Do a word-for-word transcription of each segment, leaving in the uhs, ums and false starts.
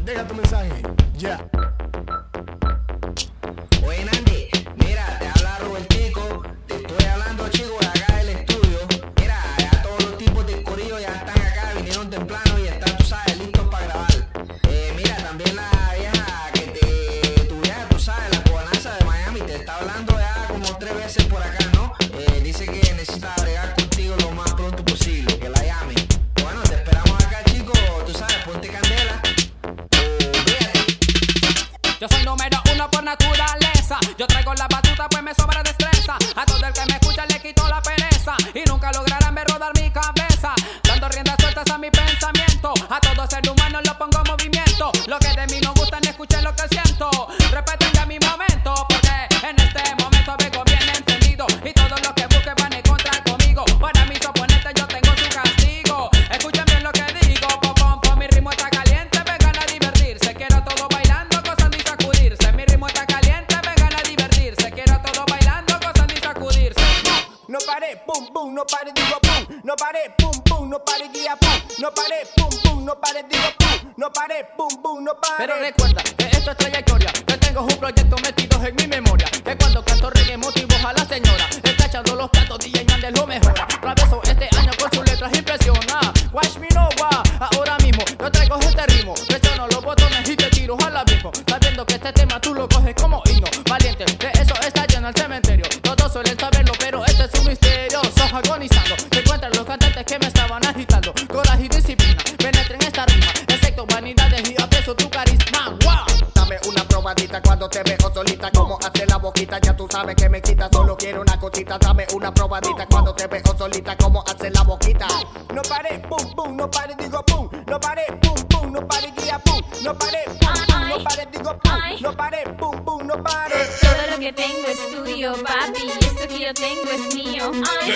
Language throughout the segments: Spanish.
Deja tu mensaje, ya. Yeah. Oye, Nandi, mira, te habla Robertico. Te estoy hablando, chicos, de acá del estudio. Mira, ya todos los tipos de corillo ya están acá, vinieron temprano y están, tú sabes, listos para grabar. Eh, mira, también la vieja que te, tu vieja, tú sabes, la cubanaza de Miami, te está hablando ya como tres veces por acá, ¿no? Eh, dice que necesita bregar contigo lo más pronto posible, que la llame. Bueno, te esperamos acá, chicos, tú sabes, ponte candela. Yo soy número uno por naturaleza. Yo traigo la batuta pues me sobra destreza. A todo el que me escucha le quito la pereza. Y nunca lograrán ver rodar mi cabeza, dando riendas sueltas a mi pensamiento. A todo ser humano lo pongo en movimiento. Lo que de mí no gustan, escuchen lo que siento. Respeten ya mi momento, porque en este momento vengo bien entendido. Y todos los que busquen van a encontrar conmigo. Para mis oponentes yo tengo su castigo. Escuchen bien lo que digo, pom pom pom, mi ritmo está caliente, vengan a divertirse. Quiero todo bailando, gozando y sacudirse. Mi ritmo está caliente, vengan a divertirse. Quiero todo bailando, gozando y sacudirse. No pare, pum pum, no pare, digo pum. No pare, pum pum, no pare, guía pum. No pare, pum pum, no pare, digo pum. No pare, pum pum, no pare. Pero recuerda que esto es trayectoria, que tengo un proyecto metido en mi memoria. Que cuando canto reggae motivo a la señora. Está echando los platos, D J Yandel lo mejora. Traveso este año con sus letras impresiona. Watch me no va, ahora mismo yo traigo este ritmo. Presiono los botones y te tiro al abismo. Sabiendo que este tema tú lo coges como himno. Valiente, de eso está lleno el cementerio. Todos suelen saberlo, pero este es un misterio. Sos agonizando, te encuentran los cantantes que me estaban agitando. Coraje y disciplina, penetren esta rima. Excepto vanidades y aprecio tu carisma. ¡Wow! Dame una probadita cuando te veo solita. Como hace la boquita, ya tú sabes que me quita. Solo quiero una cosita. Dame una probadita cuando te veo solita. Como hace la boquita. No pare, pum pum, no pare, digo pum. No pare, pum pum, no pare, guía pum. No pare, pum pum, no pare, digo pum. No pare, pum pum, no pare. Todo lo que tengo es tuyo, papi. Esto que yo tengo es mío. Ay.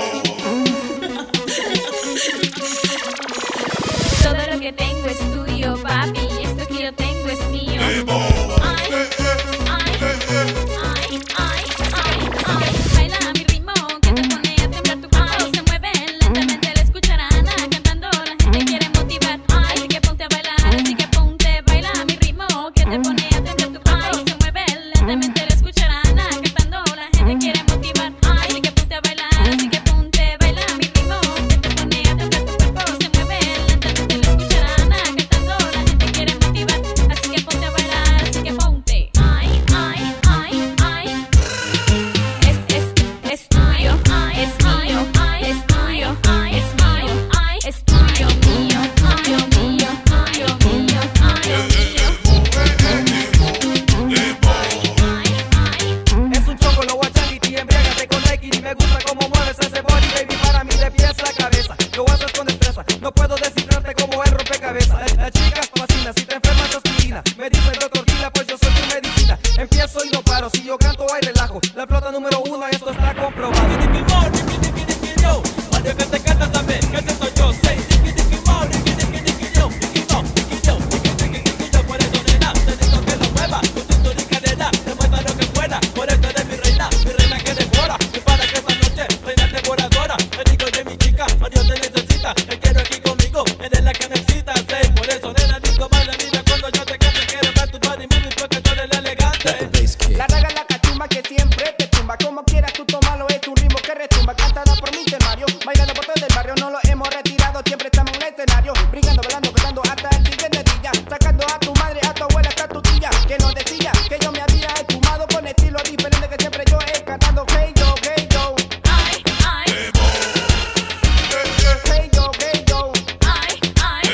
Todo lo que tengo es tuyo, papi. Esto que yo tengo es mío. Ay, ay, ay, ay, ay, ay. Baila a mi ritmo que te pone a temblar tu cuerpo. Se mueve lentamente la escucharán cantando. La gente quiere motivar. Así que ponte a bailar, así que ponte. Baila a mi ritmo que te pone a temblar tu cuerpo. Se mueve lentamente la escucharán cantando. La gente quiere motivar. Así que ponte a bailar, así que ponte. Baila a mi ritmo que te pone a temblar tu cuerpo. Se mueve lentamente la escucharán cantando. La gente quiere motivar. Así que ponte a bailar, así que ponte. Ay, ay, ay, ay. Es, es, es tuyo, es mío, es tuyo, es mío, es tuyo, mío, tuyo, mío, tuyo, mío, tuyo, mío. Es un choco, lo guachangui, embriágate con Reiki. Me gusta cómo mueves ese body, baby. Para mí de pies a cabeza, lo haces con destreza. No puedo descifrarte como el rompecabezas. La, la chica fascina, si te enfermas aspirina. Me dice el doctor Gila, pues yo soy tu medicina. Empiezo y no paro, si yo canto hay relajo. La flota número uno, esto está comprobado. Diki, diki, mo, diki, diki, diki, yo. Oye, que te cantas también, que ese soy yo. Say, diki, diki, mo, diki, diki, diki, yo. Diki, mo, diki, yo, diki, diki, diki, yo. Por eso, nena, te digo que lo mueva. Con tu historia y cadena, demuestra lo que pueda. Por eso eres mi reina, mi reina que devora. Y para que esta noche, reina devoradora. Te digo de mi chica, Dios te necesita. Te quiero aquí conmigo, eres la que necesitas. Say, por eso, nena, digo, baila, mira cuando yo te cante. Quiero ver tu body moving porque tú eres la elegante. La raga, la cachumba que siempre te tumba. Como quieras tú tómalo, es un ritmo que retumba. Cantada por mi temario, bailando por todo el barrio. No lo hemos retirado, siempre estamos en el escenario. Brincando, bailando, cantando hasta el siguiente día. Sacando a tu madre, a tu abuela, hasta tu tía. Que nos decía que yo me había esfumado con estilo diferente que siempre yo he cantado. Hey yo, hey yo. Ay, ay. Hey yo, hey yo. Ay, ay.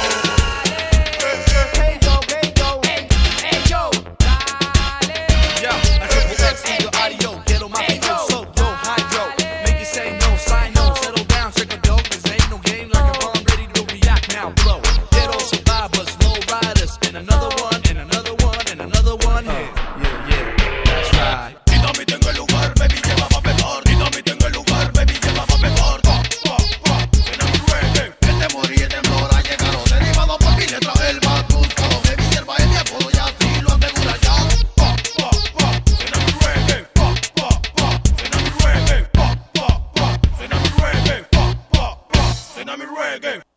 Hey yo, hey yo. Ey, ey, yo, dale. Yo, I triple X in your audio, quiero más flow, so yo, hydro. Make you say no, sign no, settle down, shake a dope. This ain't no game, like a bomb, ready to react now, blow. Ghetto survivors, low riders, and another one, and another one, and another one. Yeah, yeah, yeah, that's right. Y también tengo el lugar, baby, lleva más mejor. Y también tengo el lugar, baby, lleva más mejor. Pa, pa, pa, suena mi reggae. El temor y el temblor ha llegado, derivado por mi letra, el más buscado. Baby, hierba es mi apodo y así lo asegura ya. Pa, pa, pa, suena mi reggae. Pa, pa, pa, suena mi reggae. Pa, pa, pa, suena mi reggae. Pa, pa, pa, suena mi reggae.